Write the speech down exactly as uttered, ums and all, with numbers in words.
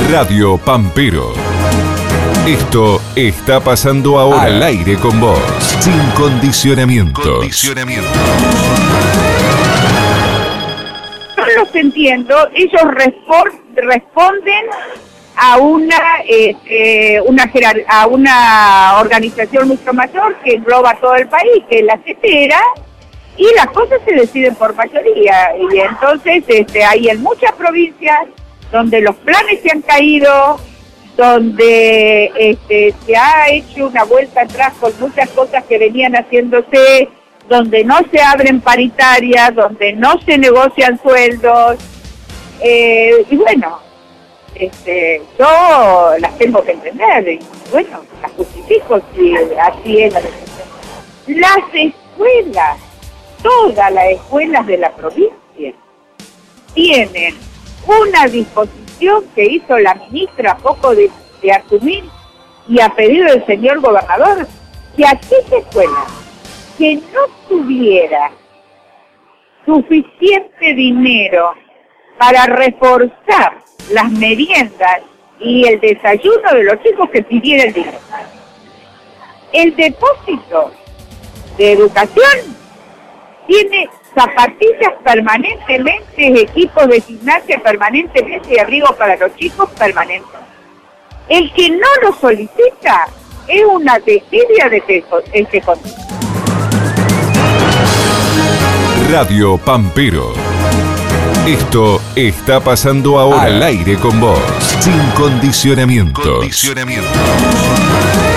Radio Pampero. Esto está pasando ahora al aire con vos, sin condicionamientos. Condicionamientos. No los entiendo, ellos respor- responden a una, este, una jerar- a una organización mucho mayor que engloba todo el país, que es la CETERA, y las cosas se deciden por mayoría. Y entonces este, hay en muchas provincias donde los planes se han caído, donde este, se ha hecho una vuelta atrás con muchas cosas que venían haciéndose, donde no se abren paritarias, donde no se negocian sueldos, eh, y bueno, este, yo las tengo que entender, y bueno, las justifico si así es la decisión. Las escuelas, todas las escuelas de la provincia, tienen una disposición que hizo la ministra a poco de, de asumir y a pedido del señor gobernador, que aquella escuela que no tuviera suficiente dinero para reforzar las meriendas y el desayuno de los chicos, que pidiera el dinero. El depósito de educación tiene zapatillas permanentemente, equipos de gimnasia permanentemente y abrigo para los chicos permanentes. El que no lo solicita es una desidia de que el que contesta. Radio Pampero. Esto está pasando ahora al aire con vos, sin condicionamientos. Condicionamientos.